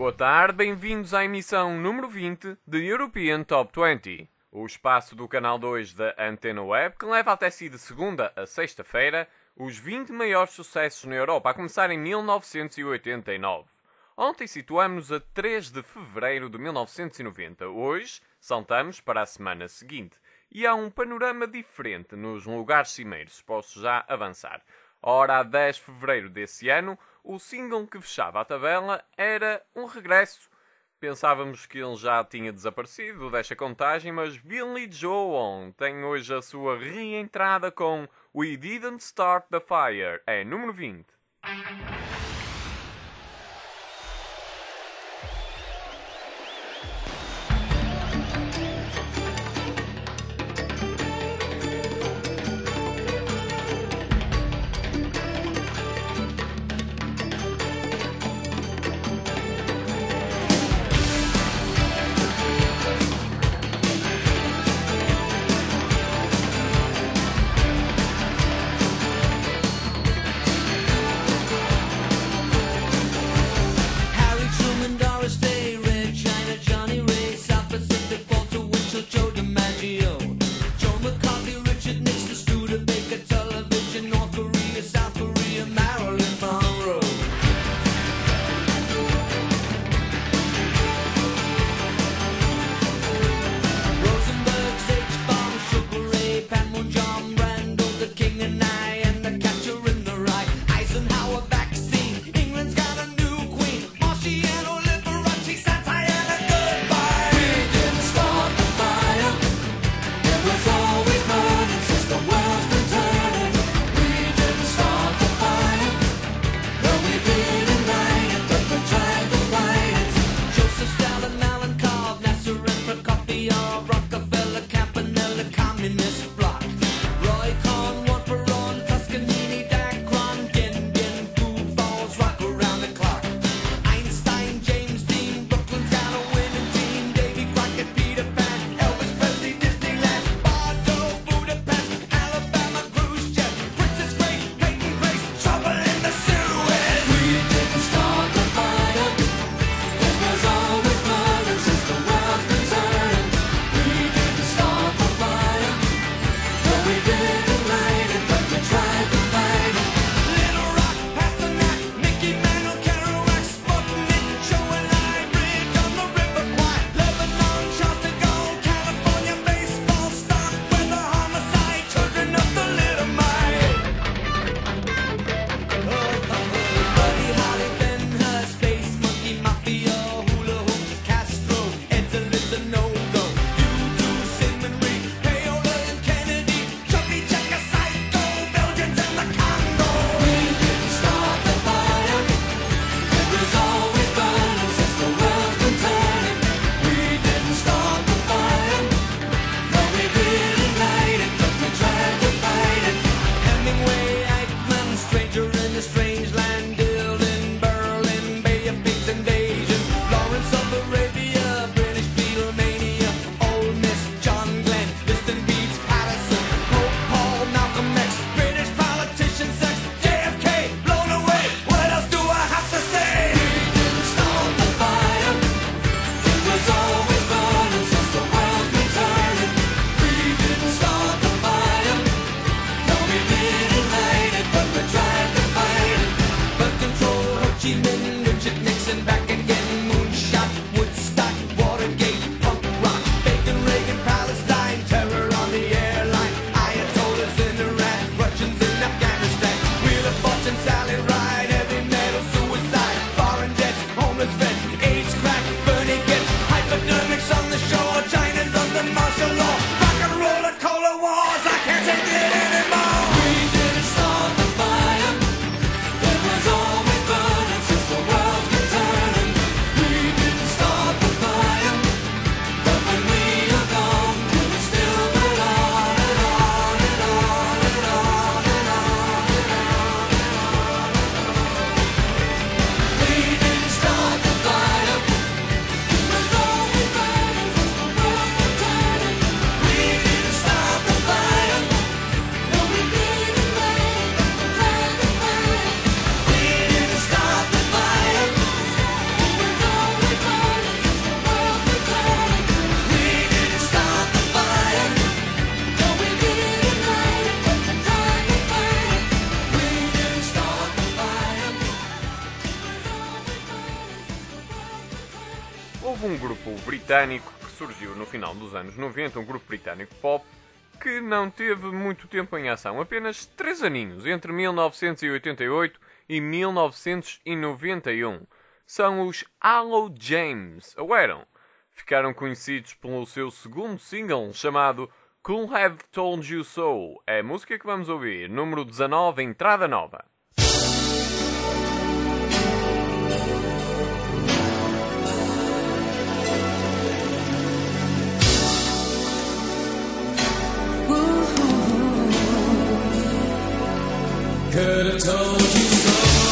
boa tarde, bem-vindos à emissão número 20 de European Top 20, o espaço do canal 2 da Antena Web que leva até si de segunda a sexta-feira os 20 maiores sucessos na Europa, a começar em 1989. Ontem situamos-nos a 3 de fevereiro de 1990, hoje saltamos para a semana seguinte e há um panorama diferente nos lugares cimeiros, posso já avançar. Ora, a 10 de fevereiro desse ano, o single que fechava a tabela era um regresso. Pensávamos que ele já tinha desaparecido desta contagem, mas Billy Joel tem hoje a sua reentrada com We Didn't Start the Fire, é número 20. britânico que surgiu no final dos anos 90, um grupo britânico pop que não teve muito tempo em ação, apenas 3 aninhos, entre 1988 e 1991. São os Allo James, ou eram. Ficaram conhecidos pelo seu segundo single chamado Could Have Told You So. É a música que vamos ouvir, número 19, entrada nova. Could have told you so.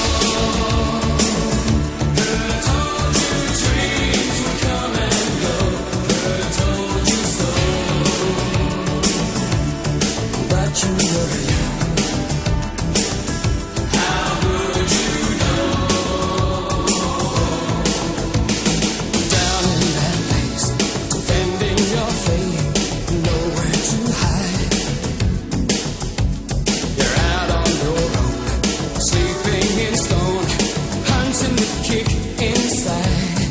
Could have told you dreams would come and go. Could have told you so. But you were young. How would you know? Down in that place, defending your faith, nowhere to hide. You're out on your own, sleeping in stone, hunting the kick inside.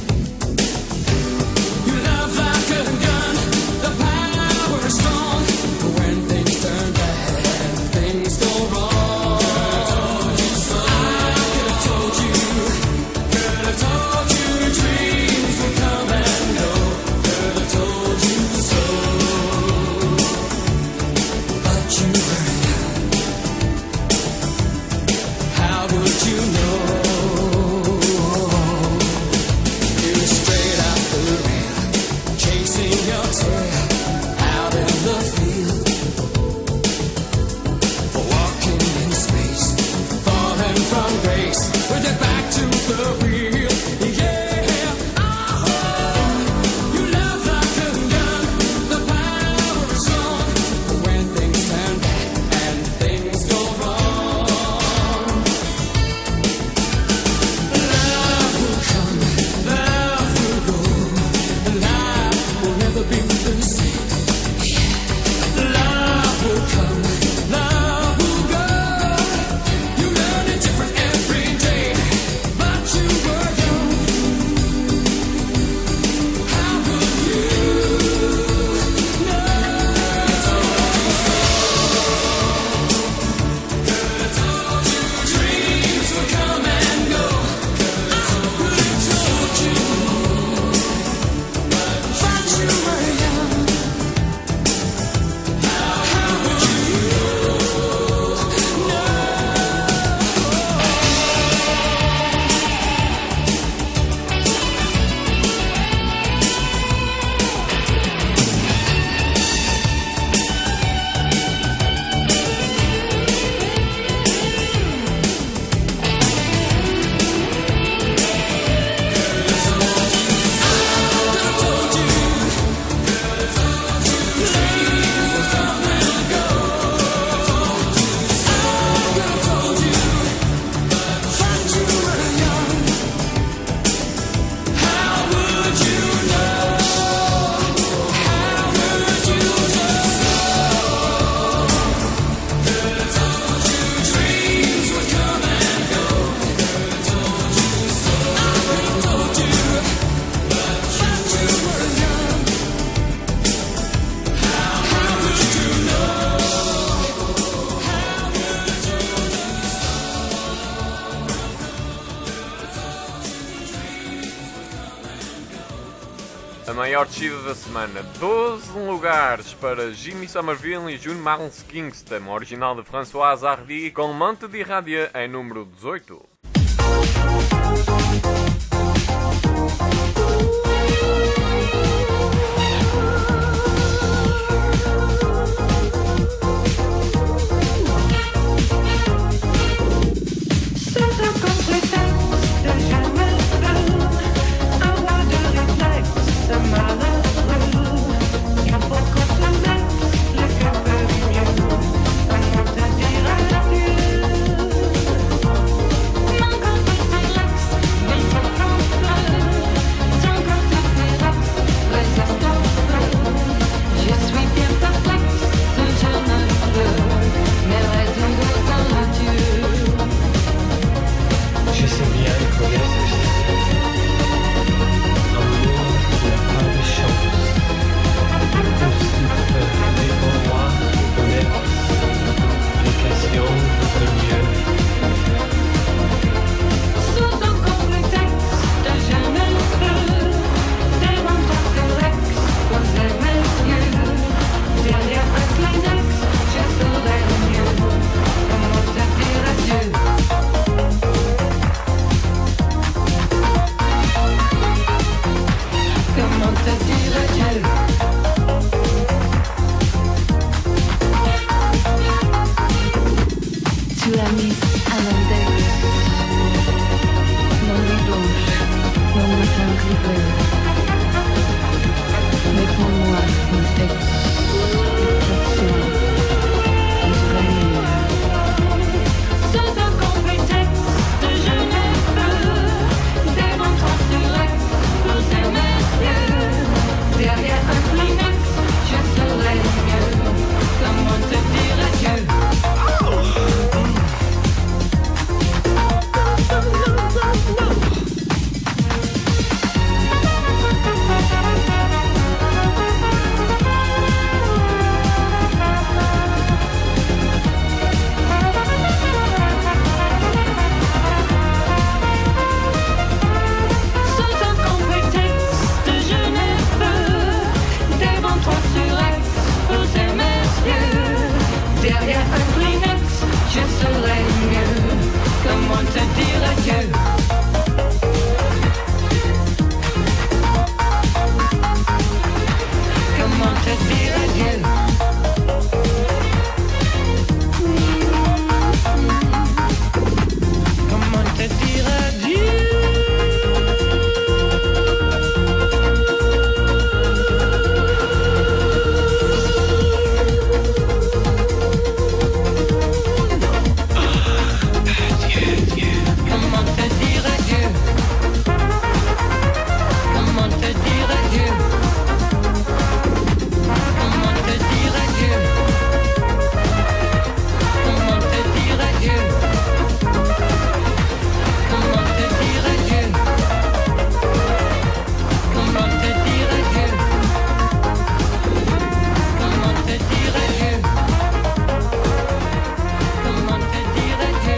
You love like a gun, the power is strong. But when things turn bad and things go wrong, I could have told you, could have told you dreams would come and go. Could have told you so. But you were young. How would you know? You were straight out the rail, chasing your tail out in the field, walking in space, falling from grace, with your back to the wheel. Yeah, you love like a gun, the power is strong. But when things turn bad and things go wrong, love will come, love will go, and life will never be the same. Love will come, love will go. You learn it different every day, but you were young. How would you know? Could have told you dreams would come and go. I could have told you, but you were young. How would you know? A maior descida da semana, 12 lugares para Jimmy Somerville e June Miles Kingston, original de Françoise Hardy, com Monte de Radia em número 18. te dire adieu. Comment te dire adieu? Comment te dire adieu? Comment te dire adieu? Comment te dire adieu? Comment te dire adieu? Comment te dire adieu? Comment te dire adieu? Comment te dire adieu? Comment te dire adieu?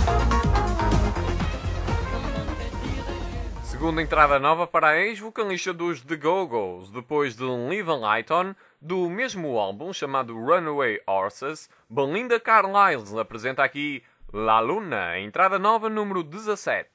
Segunda entrada nova para a ex-vocalista dos The Go-Go's, depois de Live a Light On, do mesmo álbum chamado Runaway Horses, Belinda Carlisle apresenta aqui La Luna, entrada nova número 17.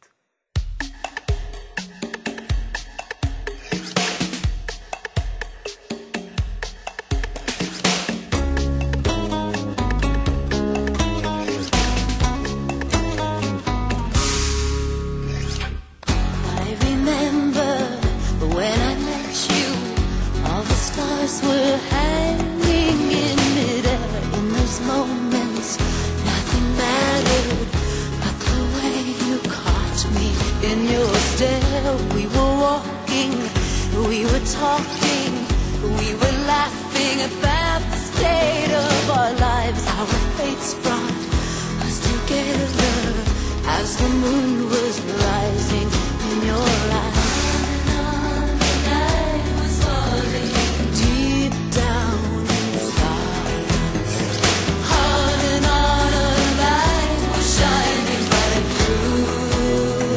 I remember when I met you, all the stars were hanging in midair. In those moments, nothing mattered but the way you caught me in your stare. We were walking, we were talking, we were laughing about the state of our lives. Our fates brought us together as the moon was rising in your eyes. The night was falling deep down inside. On and on a light was shining right through.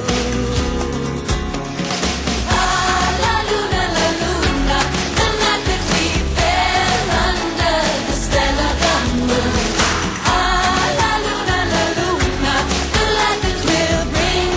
Ah, la luna, the night that we fell under the stellar moon. Ah, la luna, the light that will bring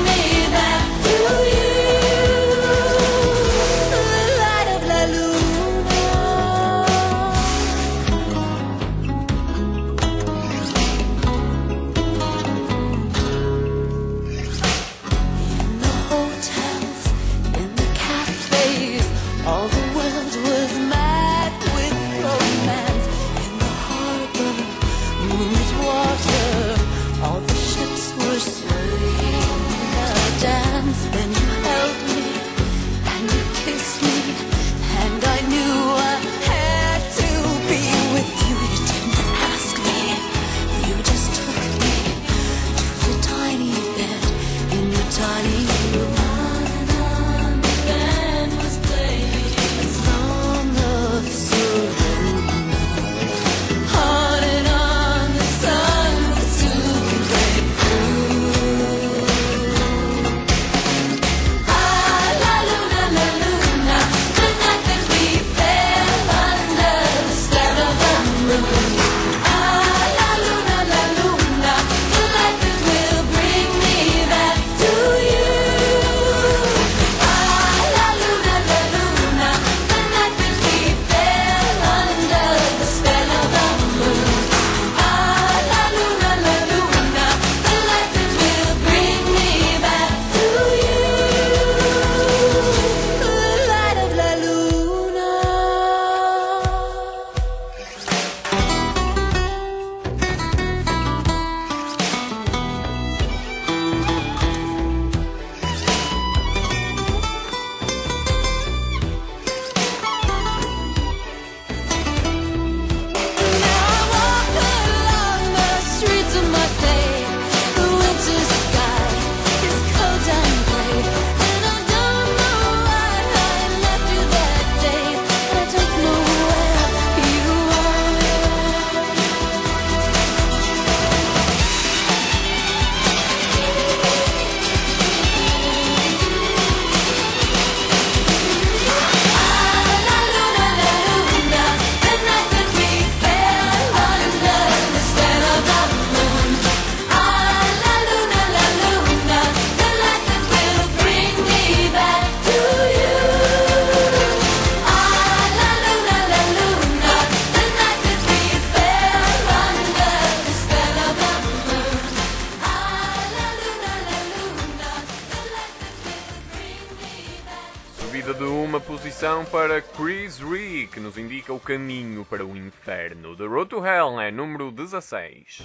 posição para Chris Rea, que nos indica o caminho para o inferno. The Road to Hell é número 16.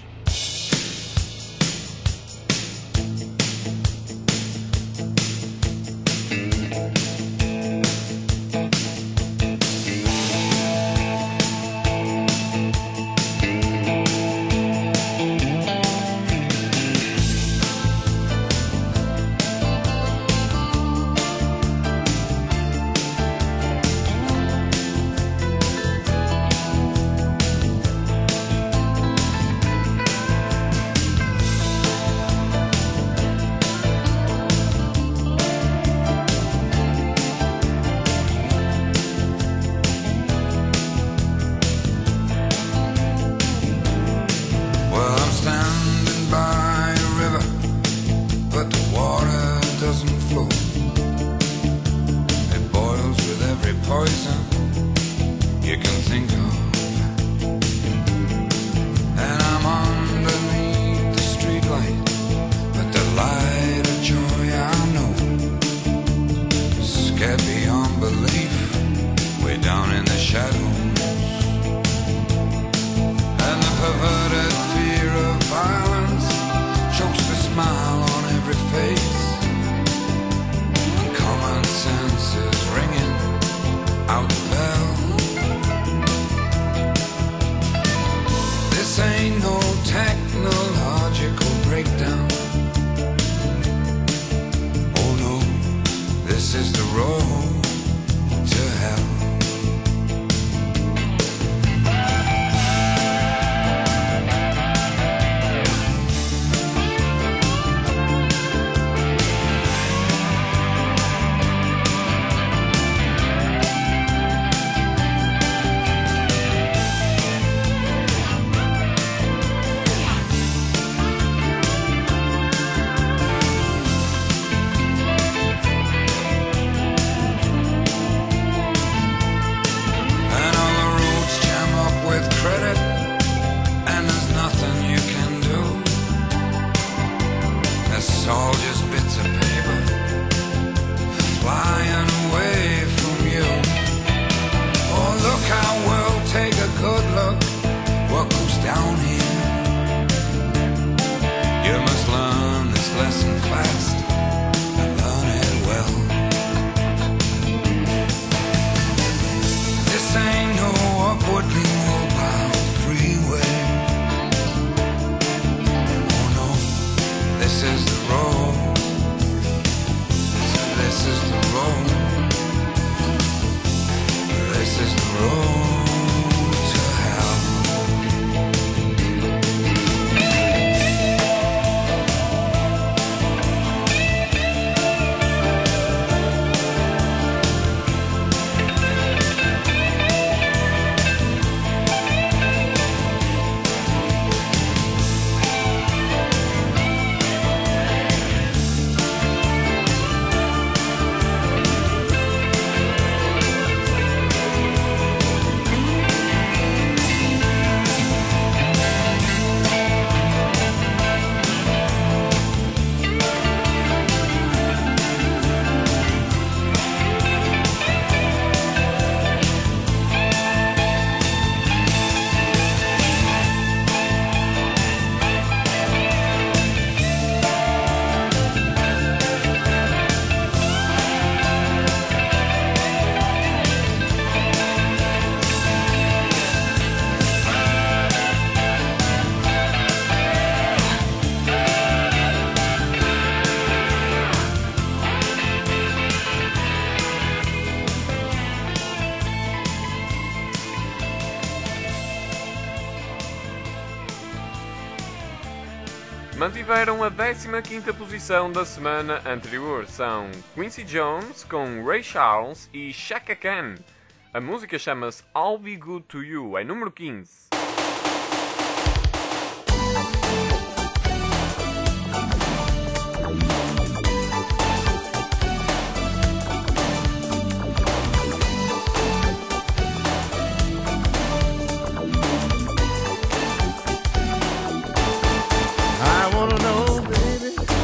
Mantiveram a 15ª posição da semana anterior. São Quincy Jones com Ray Charles e Chaka Khan. A música chama-se I'll Be Good To You, é número 15.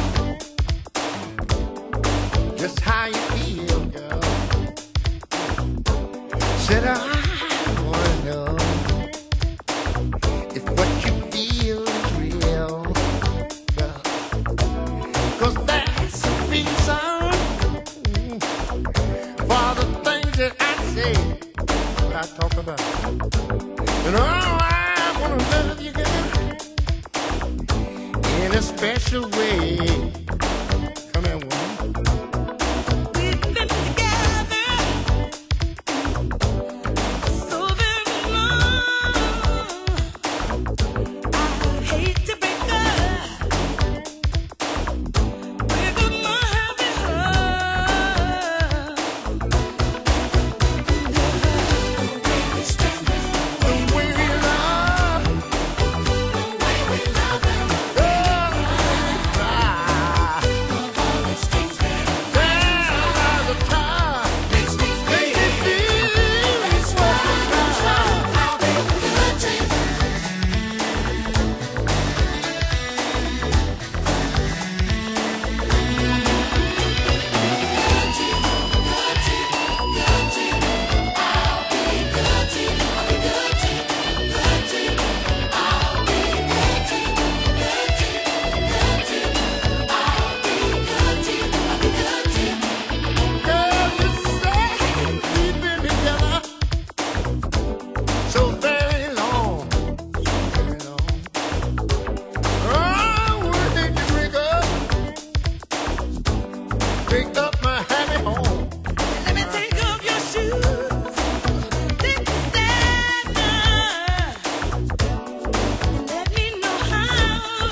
Just how you feel, girl. And oh, I wanna love you, girl, in a special way. Come here, woman. We've been together so very long. I hate to break up my happy heart. The way we love, Picked up my happy home. Let me take off your shoes, take the stand now, and let me know how.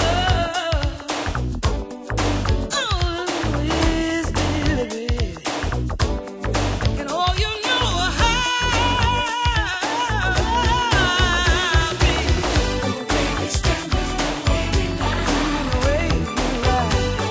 Oh, yes, baby, and all you know how, baby, stand the way we ride.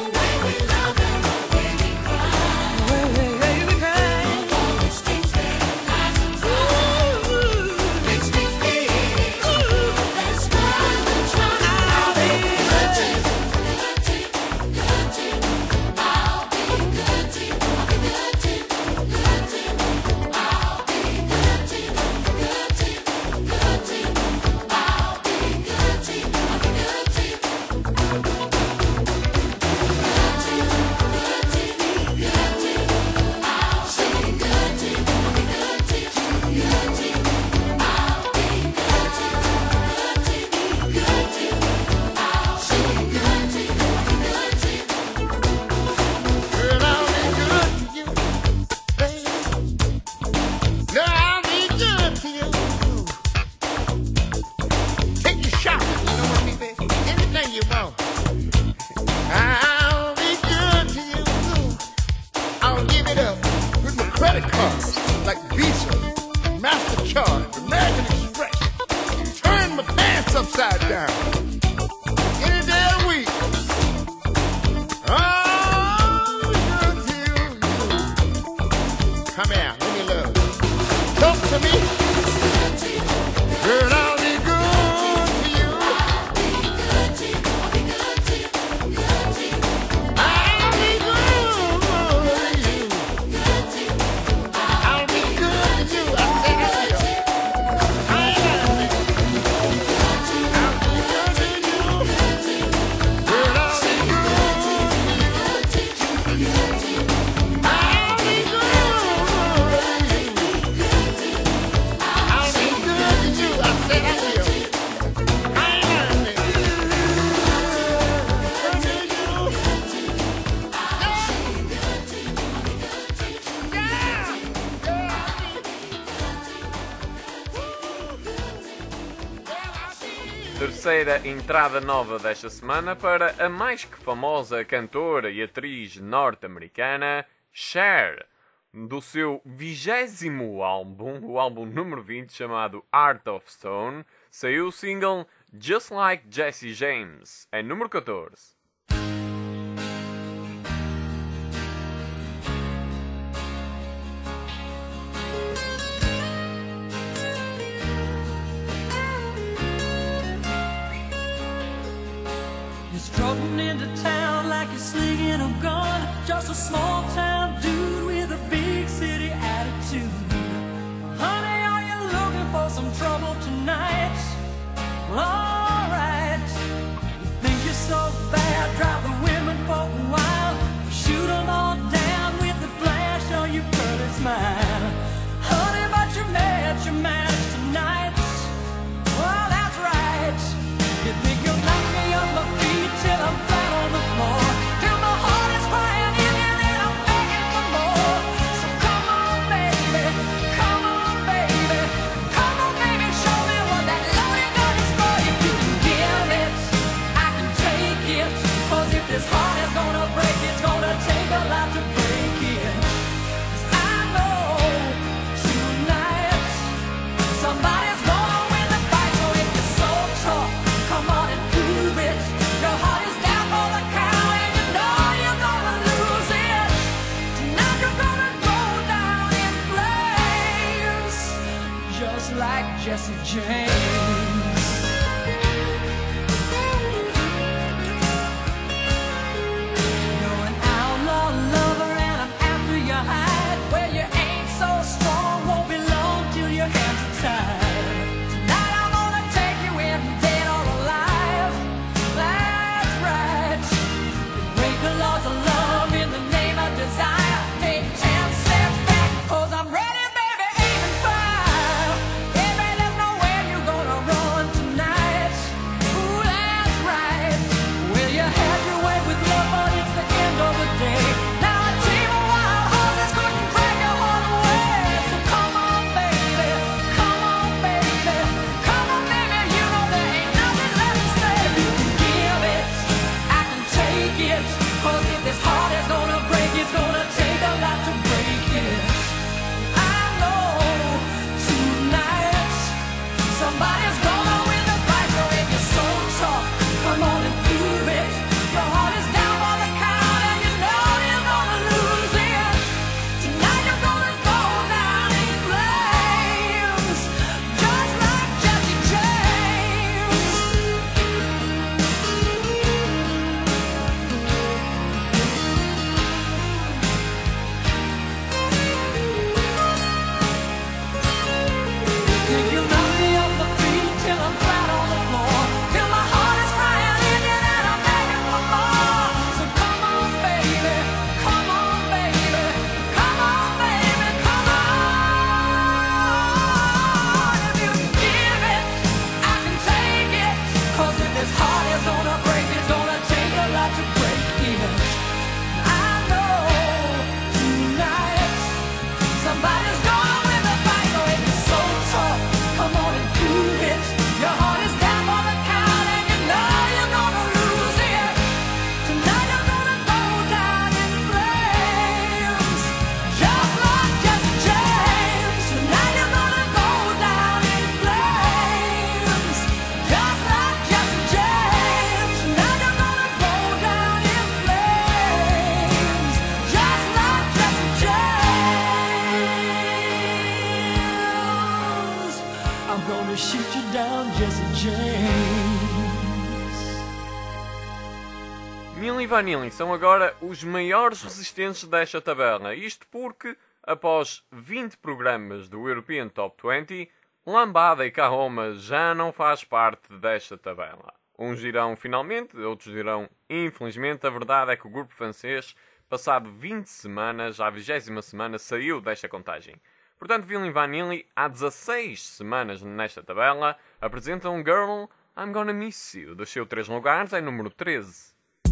Girl, I'll be good to you, baby. No, I'll be good to you. Take your shopping, you know what I mean, baby? Anything you want. I'll be good to you. I'll give it up with my credit cards like Visa, MasterCard, American Express. Turn my pants upside down. Any day of the week. Good to you. Come here, let me love you. Talk to me. Girl, I'll be good to you. I'll be good to you. I'll be good to you. I said I will. I love you. I'll be good to you. Girl, I'll be good to you. I'll be good to you. I'll be good to you. I said I will. I love you. Terceira entrada nova desta semana para a mais que famosa cantora e atriz norte-americana Cher. Do seu 20º álbum, o álbum número 20, chamado Art of Stone, saiu o single Just Like Jesse James, em número 14. You're strutting into town like you're slinging a gun. Just a small town dude with a big city attitude. Honey, are you looking for some trouble tonight? Alright. You think you're so bad, drive the women for a while. Shoot them all down with the flash on your pearly smile. Honey, but you're mad tonight. James. You're an outlaw lover and I'm after your hide. Well, you ain't so strong, won't be long till your hands are tied. Tonight I'm gonna take you in, dead or alive. That's right. Break the laws of love in the name of desire. Take 10 steps back, 'cause I'm ready, baby, aim and fire. Baby, there's nowhere you're gonna run tonight. Ooh, that's right. Well, you had your way with love, but it's the end of the day. Now a team of wild horses couldn't drag your heart away. So come on, baby, come on, baby, come on, baby. You know there ain't nothing left to say. You can give it, I can take it. 'Cause if this heart is gonna break, it's gonna take a lot to break it. I know tonight somebody's gonna win the fight. So if you're so tough, come on and prove it. Your heart is down for the count and you know you're gonna lose it. Tonight you're gonna go down in flames, just like Jesse James. Can you knock me off the feet till I'm flat on the floor? Till my heart is crying in it and I'm begging for more. So come on, baby, come on, baby, come on, baby, come on. If you can give it, I can take it. 'Cause if this heart is gonna break, it's gonna take a lot to break it. I know tonight somebody's gonna win the fight. So if you're so tough, come on and prove it. Your heart is down for the count and you know you're gonna lose it. Tonight you're gonna go down in flames, just like Jesse James. Tonight you're gonna go down in flames, just like Jesse James. Tonight you're gonna go down in flames, just like Jesse James. I'm gonna shoot you down, Jesse James. Milli Vanilli são agora os maiores resistentes desta tabela. Isto porque, após 20 programas do European Top 20, Lambada e Kahoma já não faz parte desta tabela. Uns dirão finalmente, outros dirão infelizmente. A verdade é que o grupo francês, passado 20 semanas, à 20ª semana, saiu desta contagem. Portanto, Milli Vanilli, há 16 semanas nesta tabela, apresentam Girl, I'm Gonna Miss You. Desceu 3 lugares, é número 13.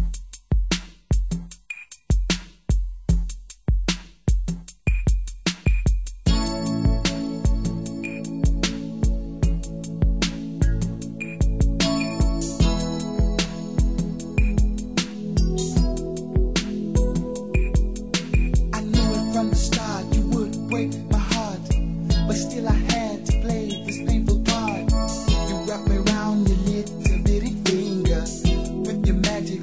I knew it from the start, you would break my heart. But still I had to play this painful part. You wrap me around your little bitty finger with your magic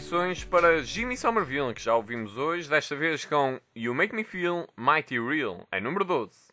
seleções para Jimmy Somerville, que já ouvimos hoje, desta vez com You Make Me Feel Mighty Real, em número 12.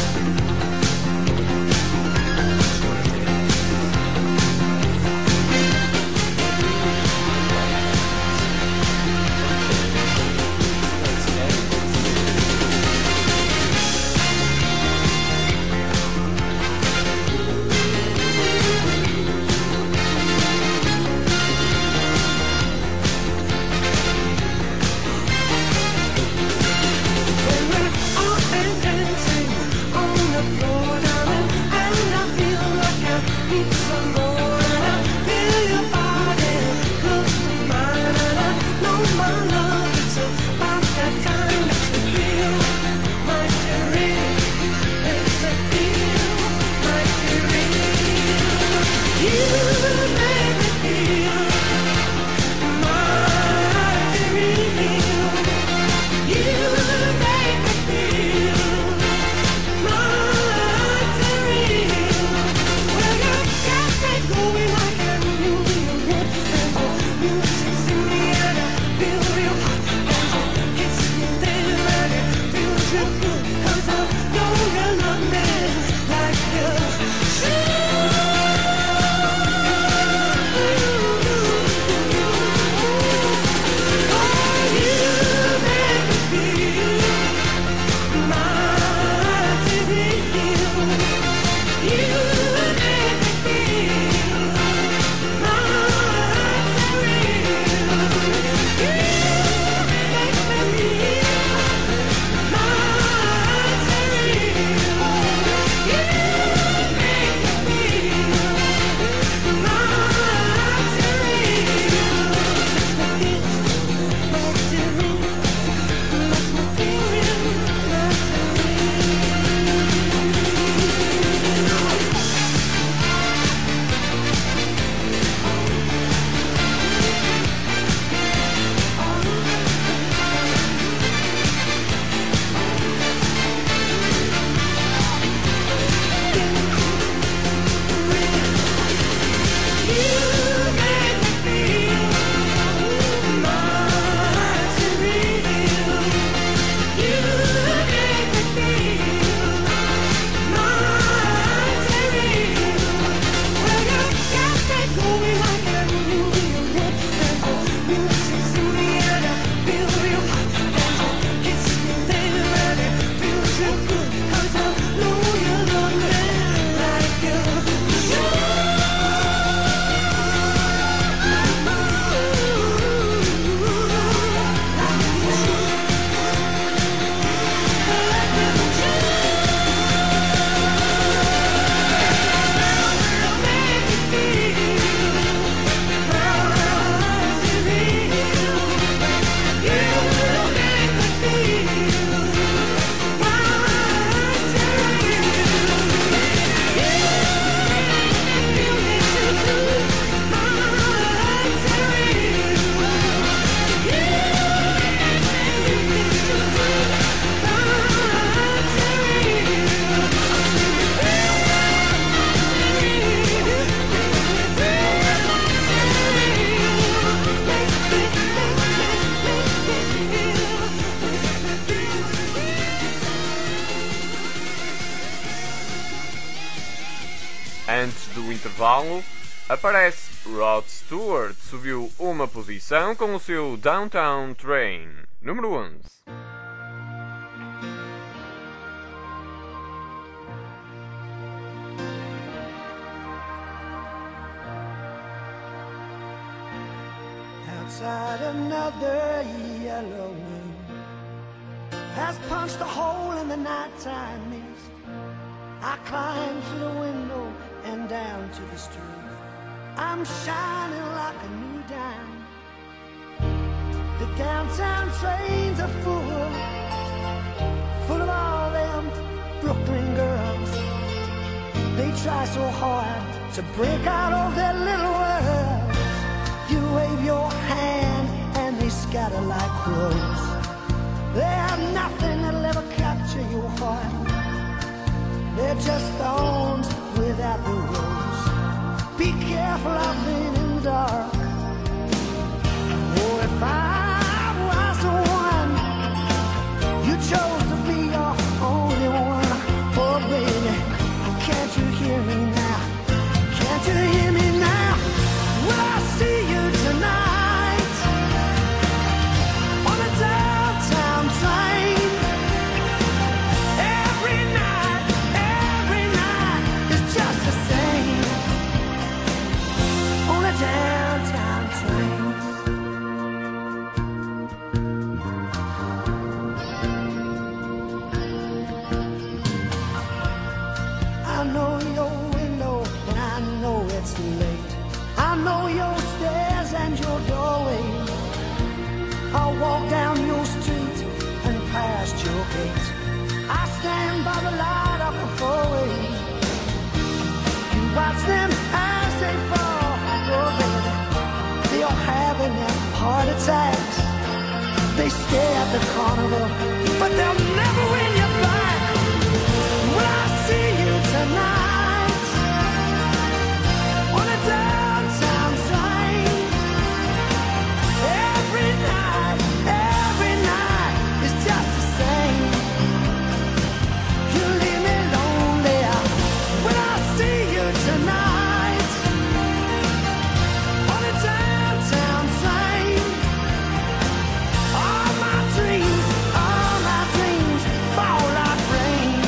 Antes do intervalo, aparece Rod Stewart, subiu uma posição com o seu Downtown Train, número 11. Outside another yellow moon has punched a hole in the nighttime mist. I climb through the window and down to the street. I'm shining like a new dime. The downtown trains are full of all them Brooklyn girls. They try so hard to break out of their little world. You wave your hand and they scatter like crows. They have nothing that'll ever capture your heart. They're just thorns without the rose. Be careful, I've been in the dark. Oh, gate. I stand by the light of the four-way. You watch them as they fall. Oh, baby, they are having their heart attacks. They stay at the carnival, but they'll never win you back. Will I see you tonight on a downtown train? Every night is just the same. You leave me lonely. Will I see you tonight on a downtown train? All my dreams fall like rain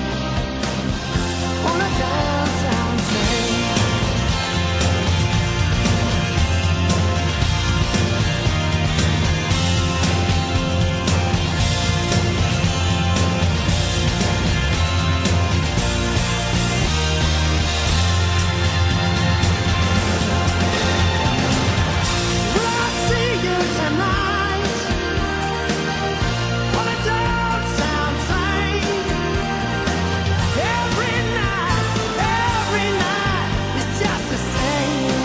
on a downtown train. Will I see you tonight on a downtown train? Every night is just the same.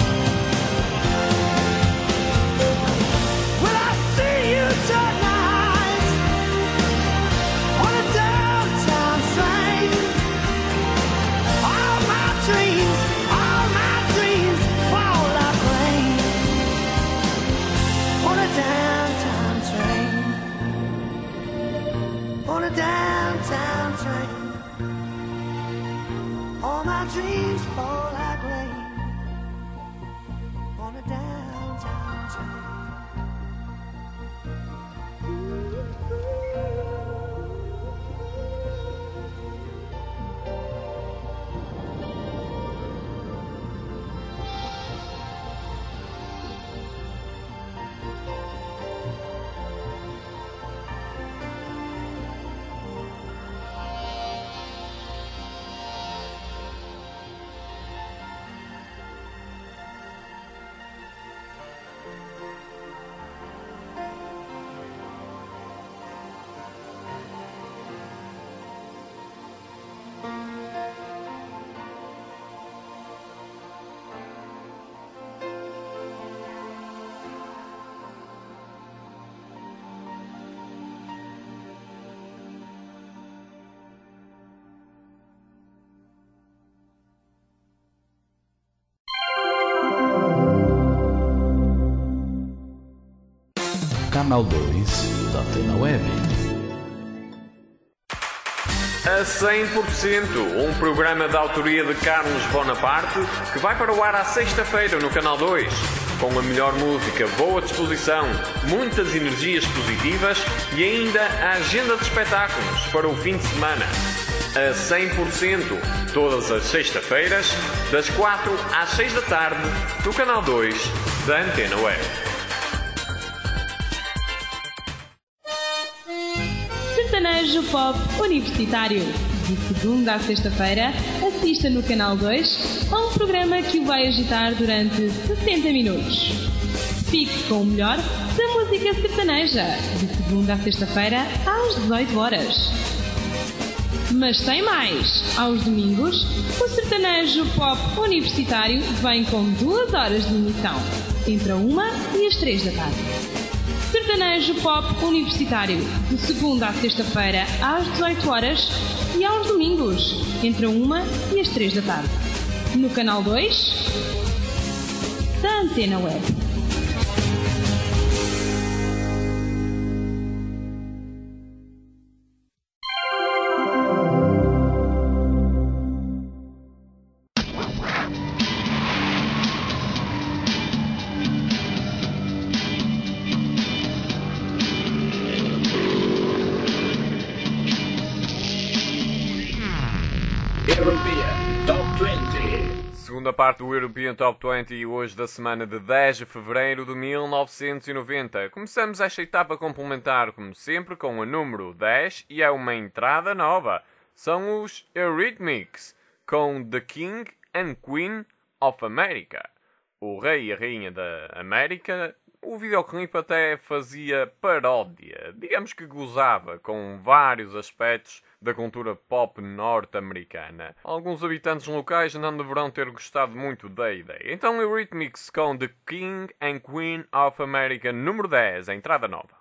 Will I see you tonight on a downtown train? All my dreams fall like rain on a downtown train. On a downtown train. All my dreams fall like rain on a downtown train. Canal 2 da Antena Web. A 100%, um programa de autoria de Carlos Bonaparte que vai para o ar à sexta-feira no Canal 2. Com a melhor música, boa disposição, muitas energias positivas e ainda a agenda de espetáculos para o fim de semana. A 100%, todas as sextas-feiras, das 4 às 6 da tarde, no Canal 2 da Antena Web. Sertanejo Pop Universitário. De segunda à sexta-feira, assista no Canal 2 a um programa que o vai agitar durante 60 minutos. Fique com o melhor da música sertaneja. De segunda à sexta-feira, às 18 horas. Mas tem mais! Aos domingos, o Sertanejo Pop Universitário vem com 2 horas de emissão, entre a 1 e as 3 da tarde. Sertanejo Pop Universitário, de segunda à sexta-feira às 18 horas e aos domingos, entre a 1 e as 3 da tarde. No Canal 2 da Antena Web. European Top 20. Segunda parte do European Top 20 hoje da semana de 10 de fevereiro de 1990. Começamos esta etapa complementar, como sempre, com o número 10 e é uma entrada nova. São os Eurythmics, com The King and Queen of America. O rei e a rainha da América, o videoclipe até fazia paródia, digamos que gozava com vários aspectos da cultura pop norte-americana. Alguns habitantes locais não deverão ter gostado muito da ideia. Então Eurythmics com The King and Queen of America número 10, a entrada nova.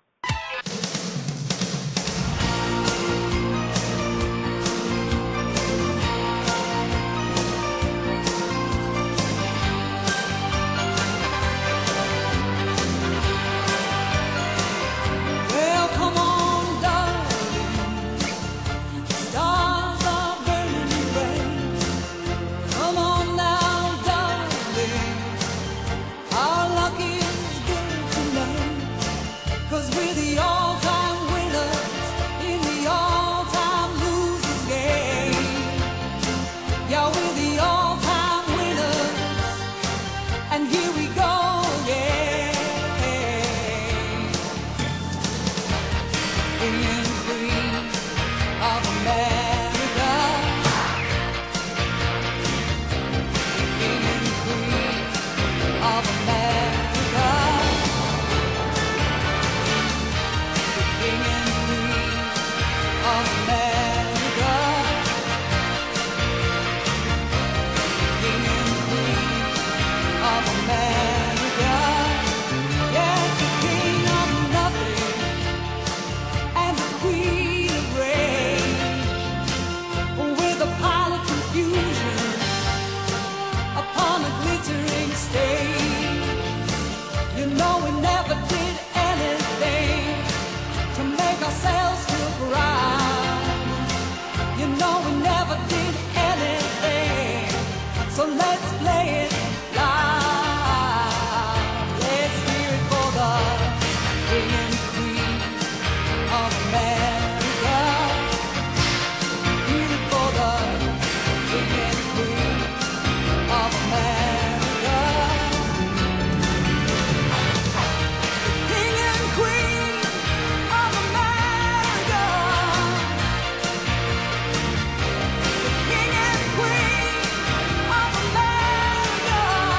Well, come on, darling. Stars are burning bright. Come on now, darling. Our luck is good tonight. 'Cause we're the all-time winners in the all-time losers game. Yeah, we're the all-time winners. And here we go, yeah. King and Queen of America. King and Queen of America. King and Queen of America. King and Queen of America. Yes, the king of nothing and the queen of rage, with a pile of confusion upon a glittering stage. You know we never did anything to make ourselves feel proud. You know we never did anything, so let's play it loud. Let's hear it for the king and queen of America. Hear it for the king and queen of America. King and queen of America. King and queen of America.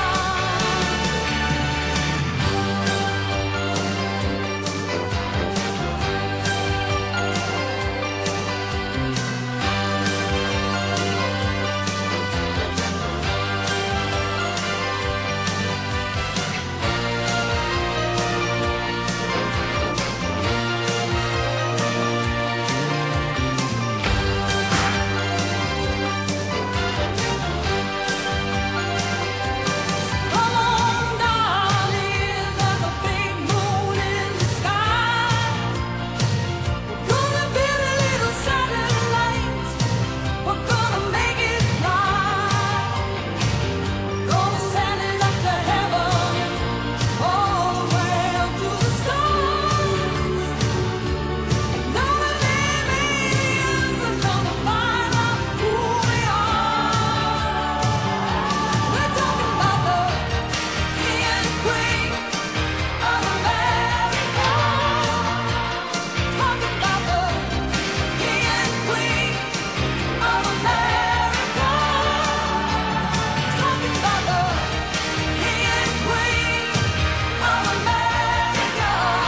Come on, darling, there's a big moon in the sky. We're gonna build a little satellite. We're gonna make it fly. We're gonna send it up to heaven, all the way up to the stars. And all the aliens are gonna find out who we are. We're talking about the king and queen of America. Talking about the king and queen of America. Talking about the king and queen of America.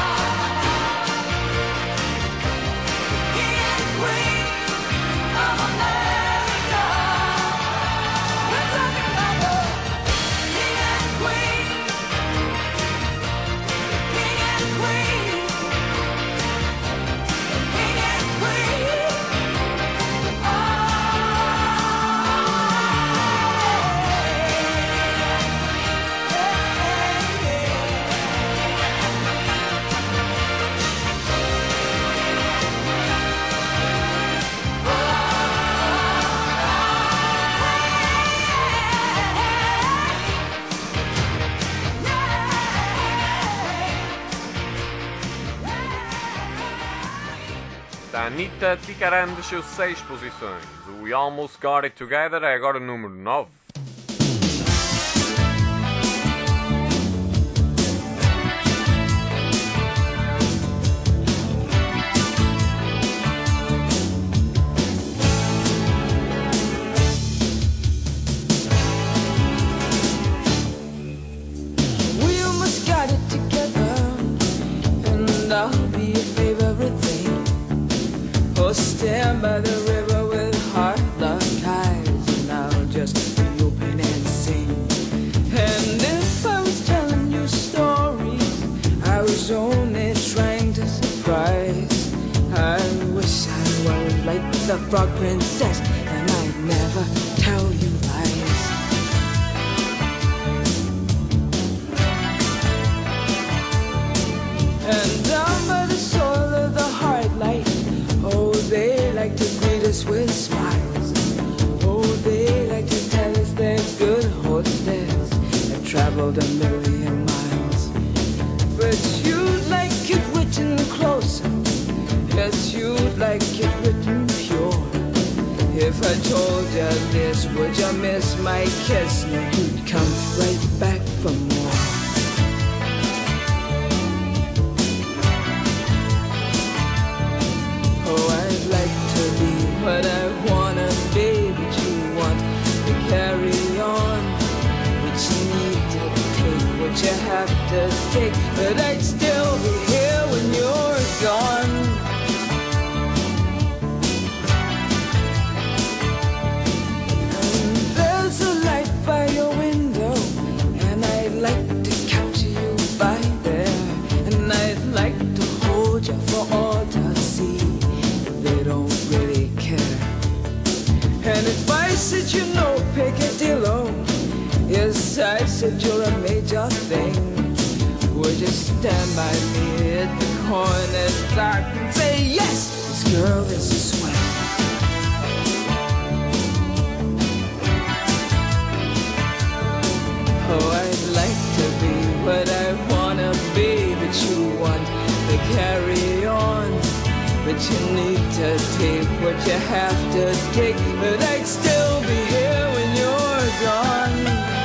King and queen of America. We're talking about the king and queen. King and queen. King and queen. A Anitta Tikaram desceu 6 posições. O We Almost Got It Together é agora o número 9. We almost got it together. I'll be your favorite thing. Or stand by the river with heart-locked eyes, and I'll just be open and sing. And if I was telling you stories, I was only trying to surprise. I wish I was like the Frog Princess, and I'd never tell you lies. And down by the soil of the heart light, oh, they like to greet us with smiles. Oh, they like to tell us they're good hostess have traveled a million miles. But you'd like it written closer, yes, you'd like it written pure. If I told you this, would you miss my kiss? No, you'd come right back for more. Oh, I'd like to be what I wanna be, but you want to carry on. But you need to take what you have to take. But I'd still be here when you're gone. And there's a light by your window, and I'd like to capture you by there. And I'd like to hold you for all to see. They don't really care. And if I said you know Piccadillo, yes, I said you're a major thing, would you stand by me at the corner dark and say, yes, this girl is a swing. Oh, I'd like to be what I wanna be, but you want to carry on. But you need to take what you have to take. But I'd still be here when you're gone.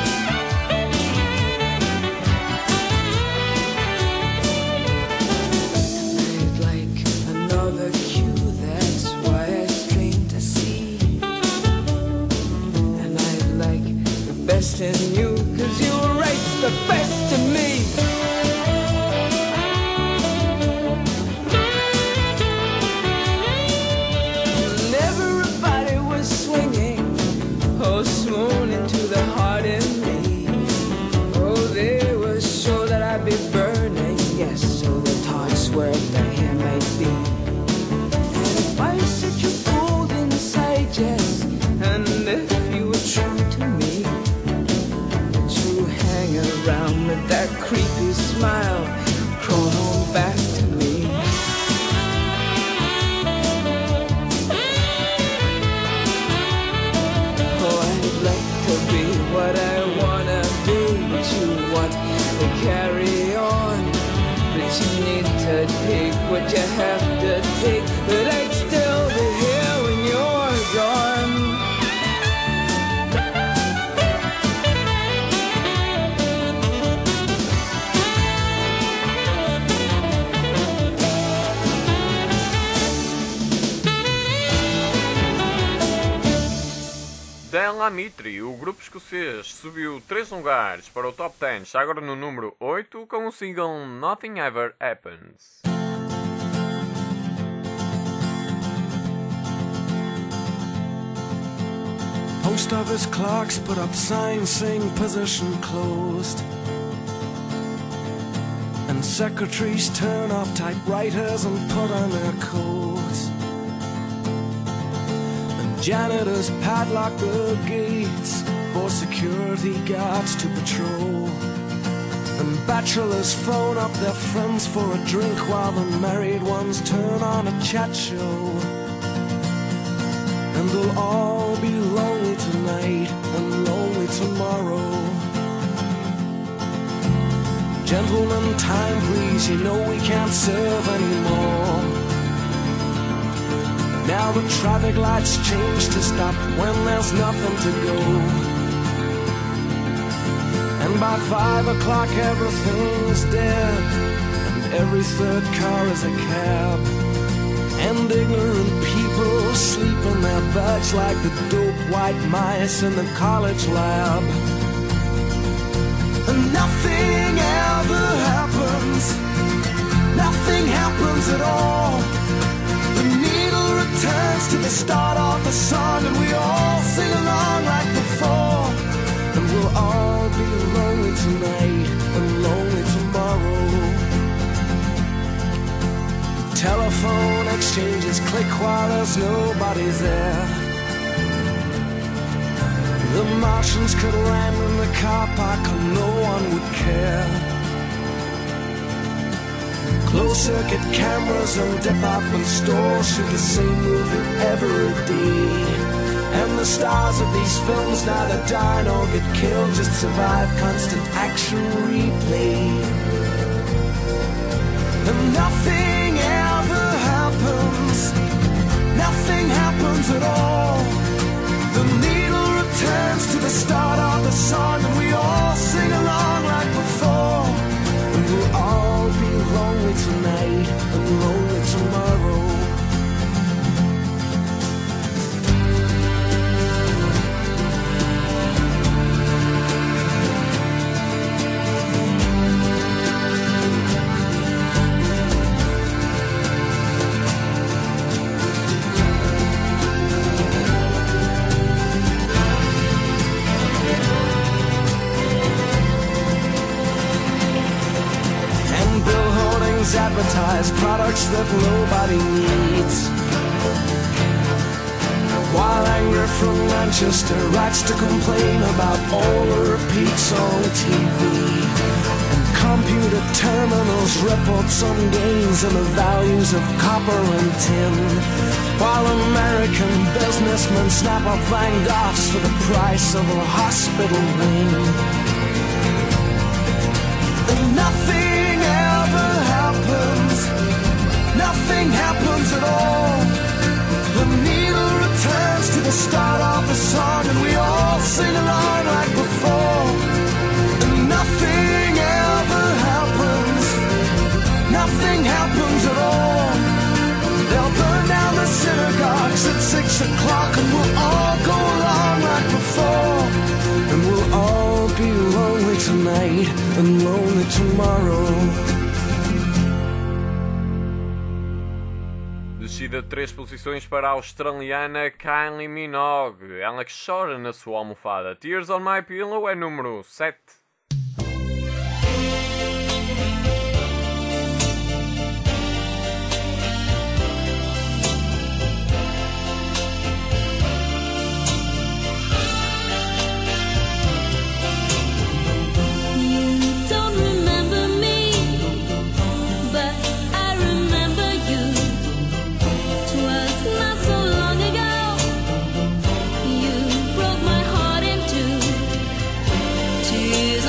I'd like another cue, that's why I strain to see. And I'd like the best in you, 'cause you write the best in me. Oh, swoon into the heart in me. Oh, they were sure that I'd be burning, yes, so the thoughts were that here might be. And if I set you cold inside, yes, and if you were true to me, would you hang around with that creepy smile, crawl on back to me? Be what I wanna be, but you want to carry on. But you need to take what you have to take. But I'd still be here when you're gone. Del Amitri, o grupo escocês, subiu 3 lugares para o Top 10, está agora no número 8 com o single Nothing Ever Happens. Post office clerks put up signs saying position closed, and secretaries turn off typewriters and put on their coats. Janitors padlock the gates for security guards to patrol, and bachelors phone up their friends for a drink while the married ones turn on a chat show. And they'll all be lonely tonight and lonely tomorrow. Gentlemen, time please, you know we can't serve anymore. Now the traffic lights change to stop when there's nothing to go. And by 5 o'clock everything's dead, and every third car is a cab. And ignorant people sleep in their beds like the dope white mice in the college lab. And nothing ever happens, nothing happens happens at all. The needle returns to the start of the song, and we all sing along like before. And we'll all be lonely tonight and lonely tomorrow. Telephone exchanges click while there's nobody there. The Martians could land in the car park and no one would care. Closed-circuit cameras and department stores shoot the same movie every day. And the stars of these films neither die nor get killed, just survive constant action replay. And nothing ever happens, nothing happens at all. The needle returns to the start of the song, and we all sing along like before. And we'll all be lonely tonight and lonely tomorrow. Advertise products that nobody needs, while anger from Manchester writes to complain about all the repeats on TV. And computer terminals report some gains in the values of copper and tin, while American businessmen snap up Van Goghs for the price of a hospital wing. And nothing ever happens, nothing happens at all. The needle returns to the start of the song, and we all sing along like before. And nothing ever happens, nothing happens at all. They'll burn down the synagogues at 6 o'clock, and we'll all go along like before. And we'll all be lonely tonight and lonely tomorrow. Descida de 3 posições para a australiana Kylie Minogue. Ela que chora na sua almofada. Tears on My Pillow é número 7. Tears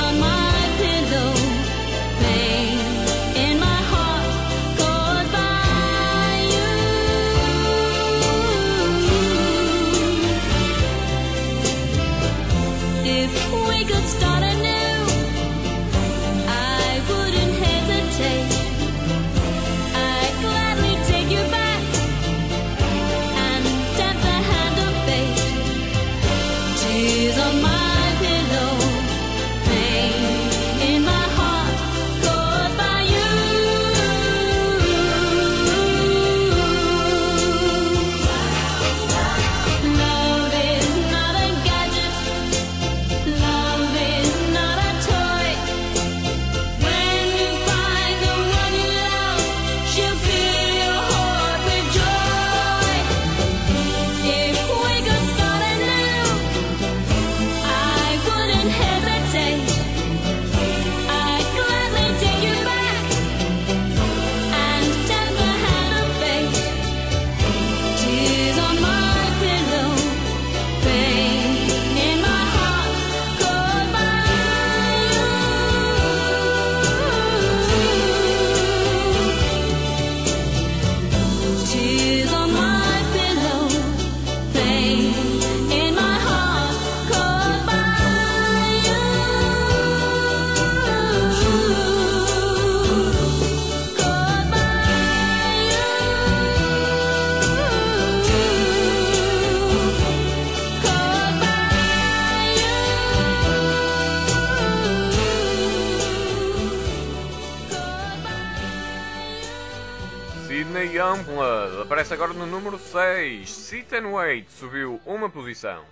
Sydney Youngblood aparece agora no número 6. Sit and Wait subiu uma posição.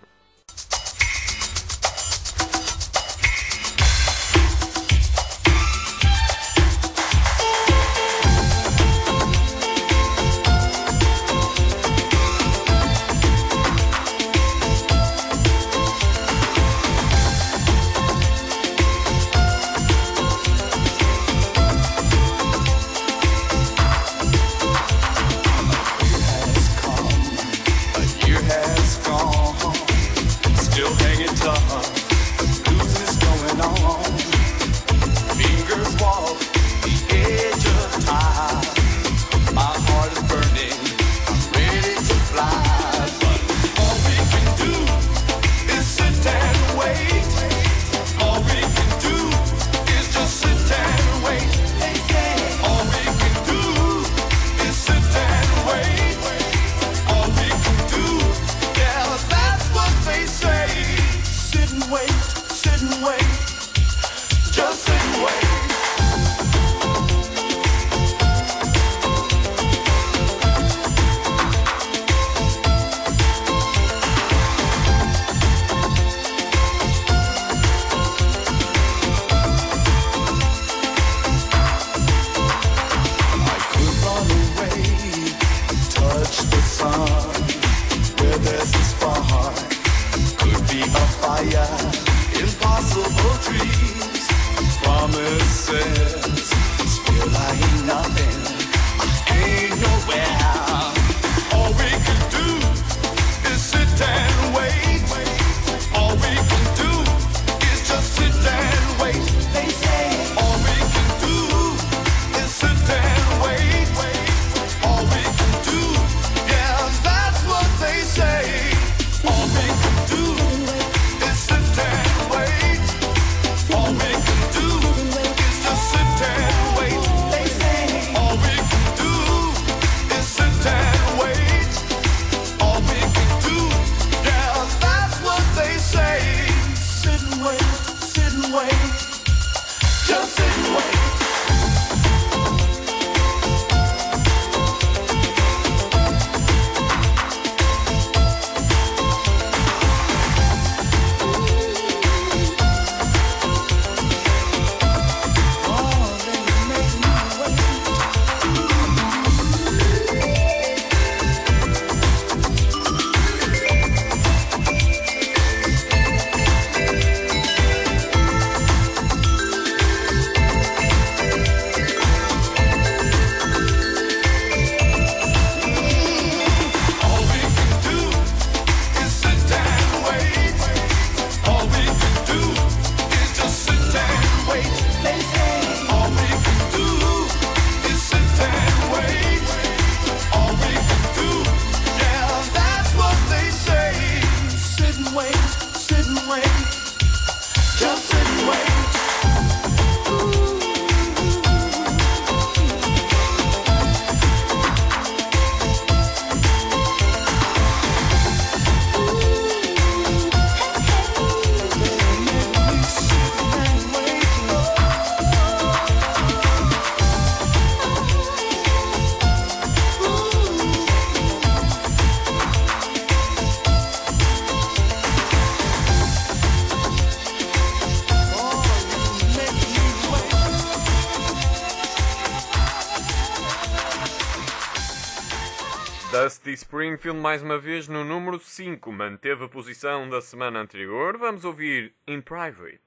Dusty Springfield mais uma vez no número 5, manteve a posição da semana anterior. Vamos ouvir In Private.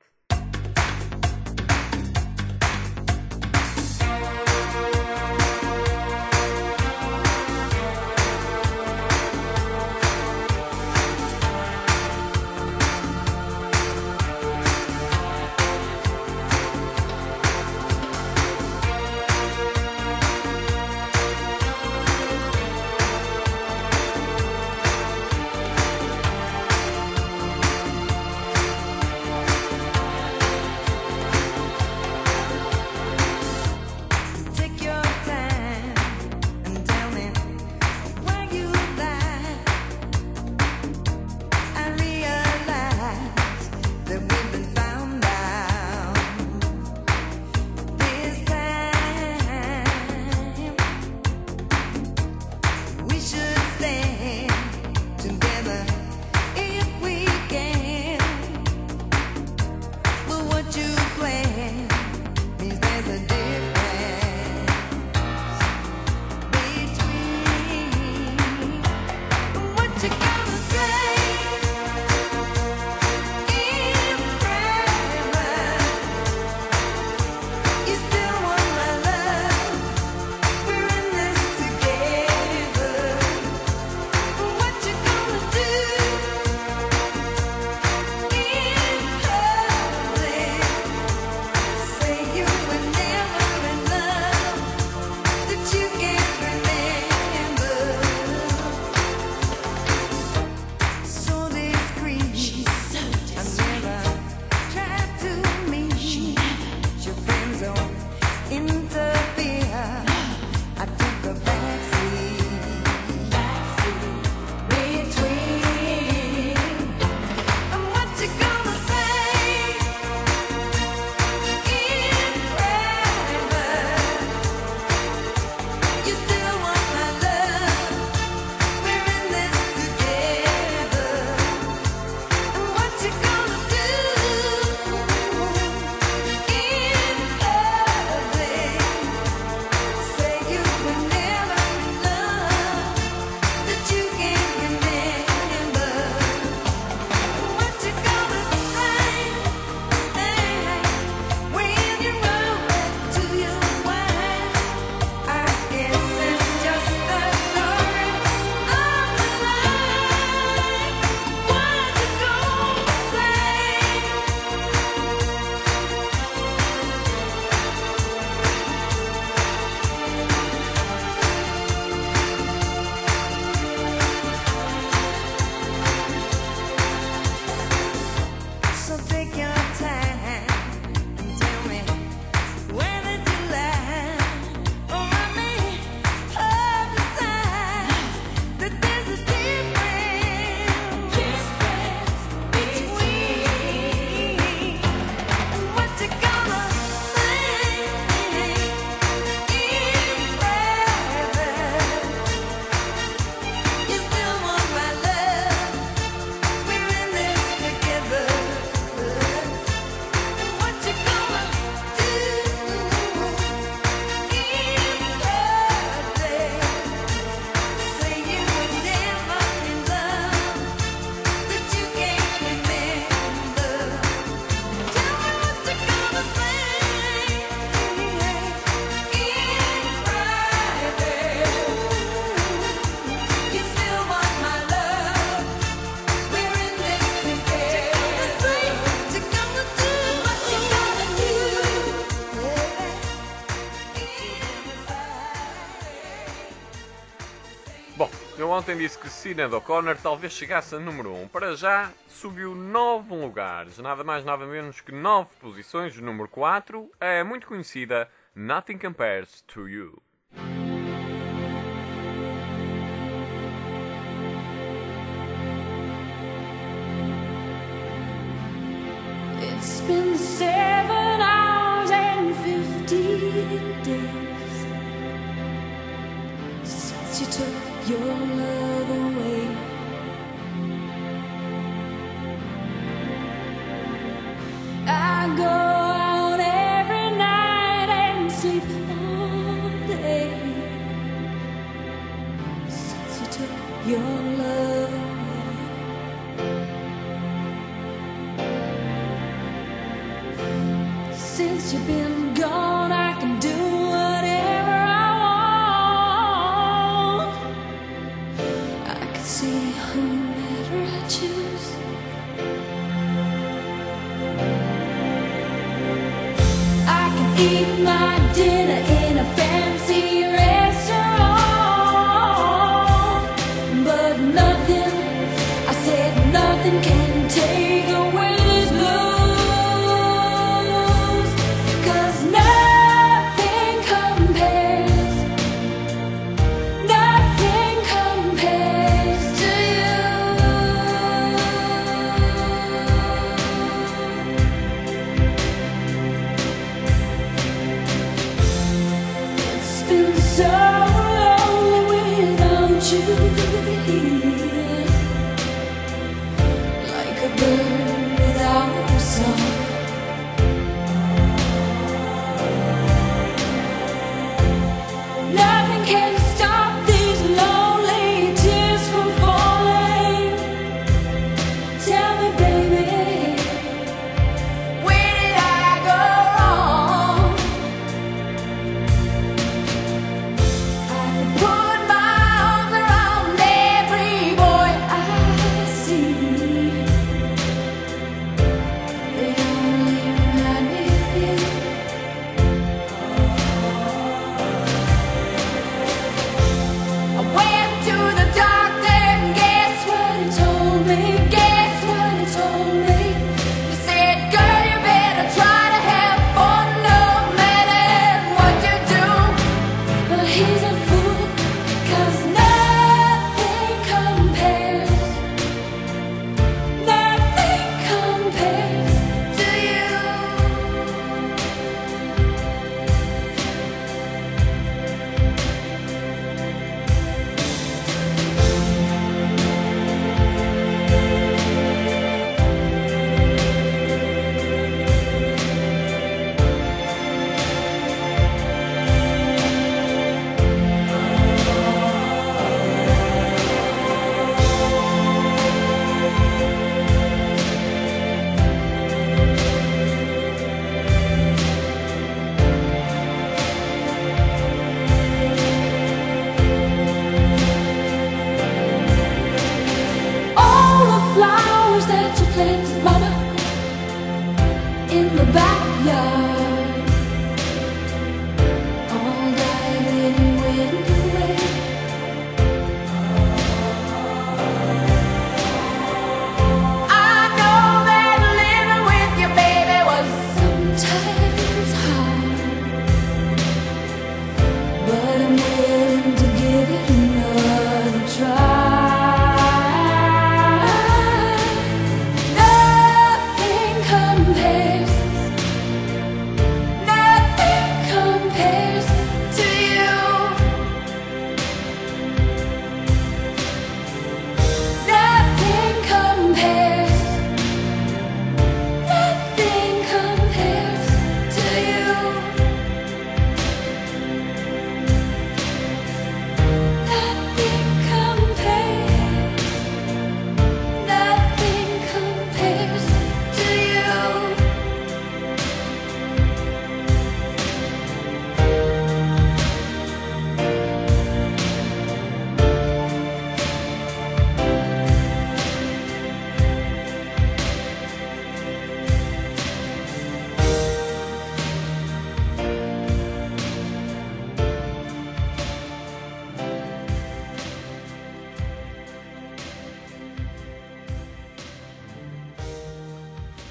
Eu ontem disse que Sinead O'Connor talvez chegasse a número 1. Para já, subiu 9 lugares, nada mais nada menos que 9 posições. O número 4 é a muito conhecida Nothing Compares to You. It's been 7 hours and 50 days since you took your love away. I go out every night and sleep all day since you took your love away. Since you've been gone, I can do whatever I want. I can see whomever I choose. I can eat my dinner in a fancy restaurant, but nothing, I said nothing can take away this blues.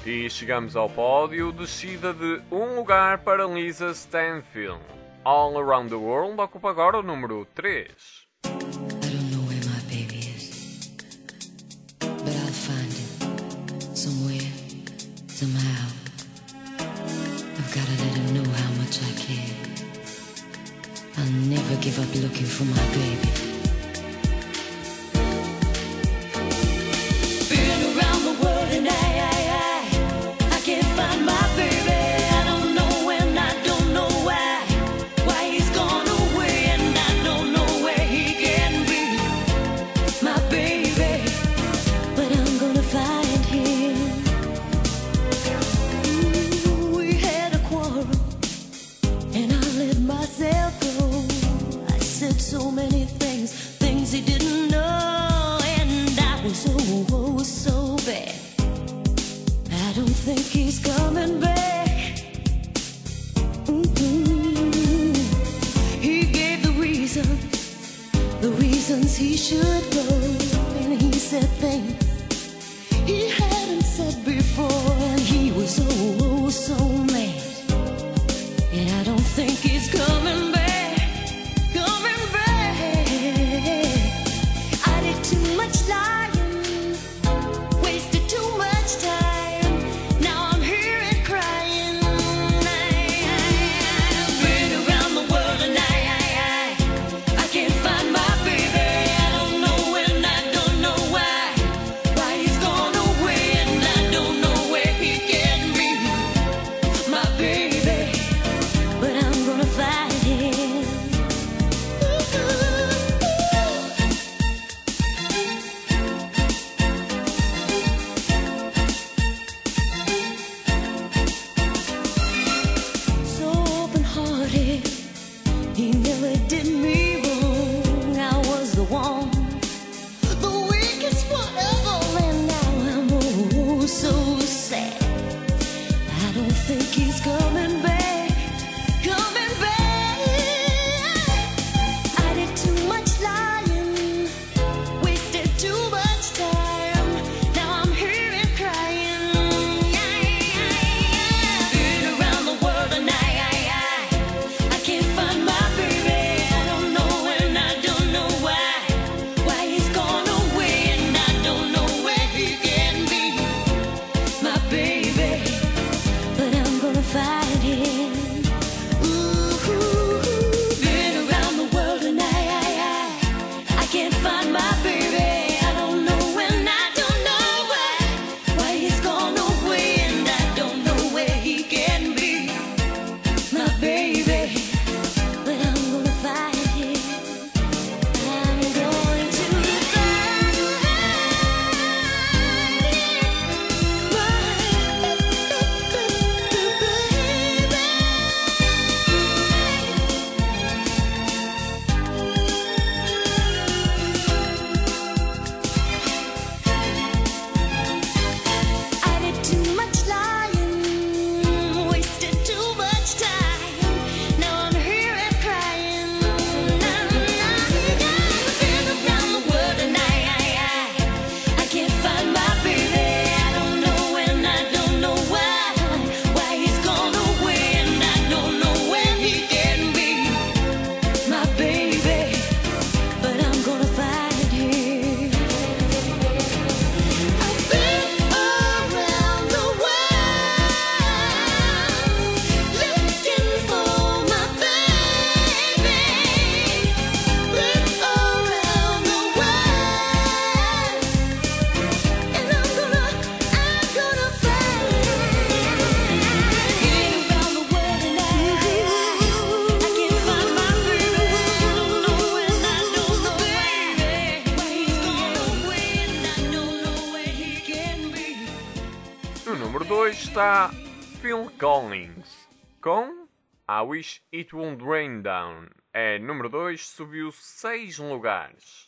E chegamos ao pódio, descida de um lugar para Lisa Stanfield. All Around the World ocupa agora o número 3. I don't know where my baby is, but I'll find him somewhere, somehow. I've got to let him know how much I care. I'll never give up looking for my baby. Been around the world and I can't find my baby. I don't know when, I don't know why he's gone away, and I don't know where he can be, my baby. But I'm gonna find him. Ooh, we had a quarrel, and I let myself go. I said so many things he didn't know, and I was oh so bad. I don't think he's coming back. He gave the reasons he should go, and he said things he hadn't said before, and he was oh so mad. And I don't think he's coming back, coming back. I did too much lying, wasted too much time. Now I'm here and crying. I've been around the world and I can't find my baby. I don't know when, I don't know why he's gone away, and I don't know where he can be, my baby. But I'm gonna find him. So open-hearted, he never did me wrong. I was the one, the weakest one ever, and now I'm oh so sad. I don't think he's coming back, coming back. I did too much lying, wasted too much time. Now I'm here and crying. Been around the world and I can't find my baby. I don't know when, I don't know why he's gone away, and I don't know where he can be, my baby. But I'm gonna find him. Ooh, been around the world and I can't find my baby. I don't know when, I don't know why he's gone away, and I don't know where he can be, my baby. But I'm gonna find him. I'm going to find I did too much lying, wasted too much time. Now I'm here and crying. Been around the world and I can't find my baby. I don't know when, I don't know why he's gone away, and I don't know where he can be, my baby. But I'm gonna find him. I've been around the world looking for my baby. Been around the world, and I'm gonna find him. Been around the world and I can't find my baby. I don't know when, I don't know why he's gone away, and I don't know where he can be. No número 2 está Phil Collins com I Wish It Would Rain Down. É número 2, subiu 6 lugares.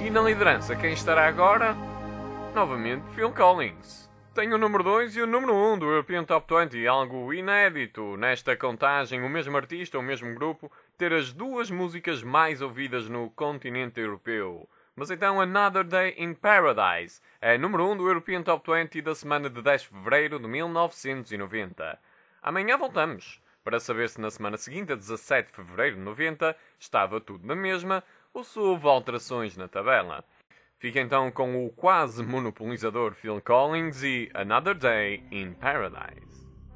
E na liderança, quem estará agora? Novamente, Phil Collins. Tem o número 2 e o número 1 do European Top 20, algo inédito nesta contagem, o mesmo artista, o mesmo grupo, ter as duas músicas mais ouvidas no continente europeu. Mas então Another Day in Paradise é número 1 do European Top 20 da semana de 10 de fevereiro de 1990. Amanhã voltamos, para saber se na semana seguinte, a 17 de fevereiro de 90, estava tudo na mesma ou se houve alterações na tabela. Fica então com o quase monopolizador Phil Collins e Another Day in Paradise.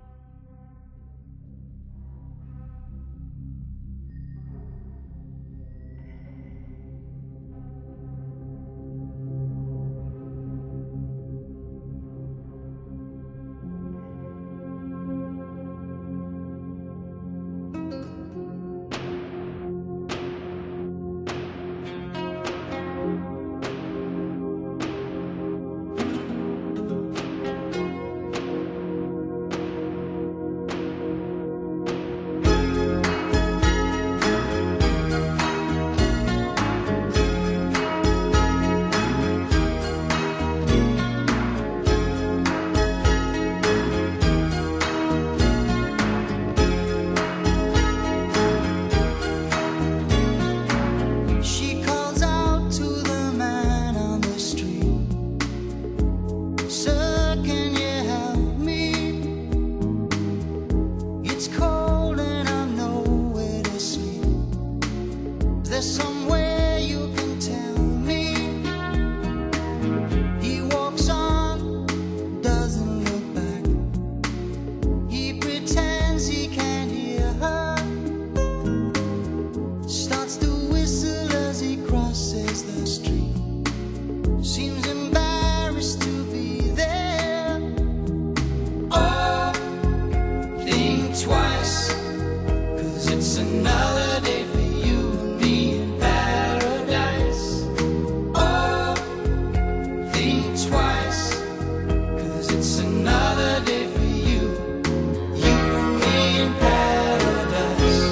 She calls out to the man on the street, "Sir, can you help me? It's cold and I'm nowhere to sleep. Is there somewhere you can tell me?" He walks on, doesn't look back. He pretends he can't hear her, starts to whistle as he crosses the street. Seems embarrassed to be there. Oh, think twice, 'cause it's another day for you and me in paradise. Oh, think twice, 'cause it's another day for you and me in paradise.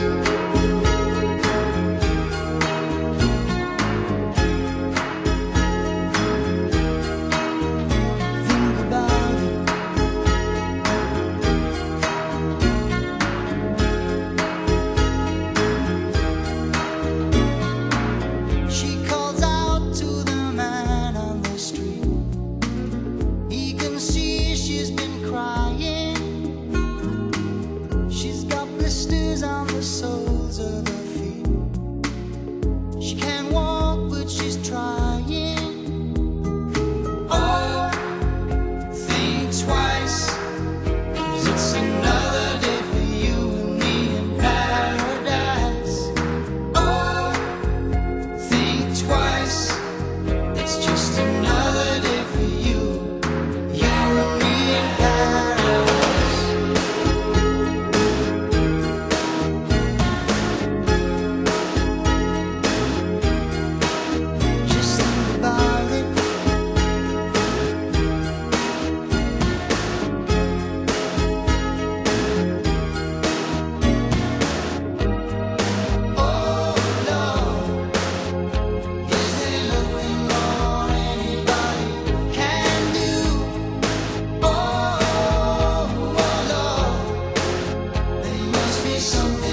Think about it. She calls out to the man on the street. He can see she's been crying. She's got blisters on the soles of her feet. She can't walk, but she's trying. Oh, think twice, 'cause it's another day for you and me in paradise. Oh, think twice, it's just another day for you and me in paradise. Just think about it. Oh Lord, is there nothing more anybody can do? Oh Lord, there must be something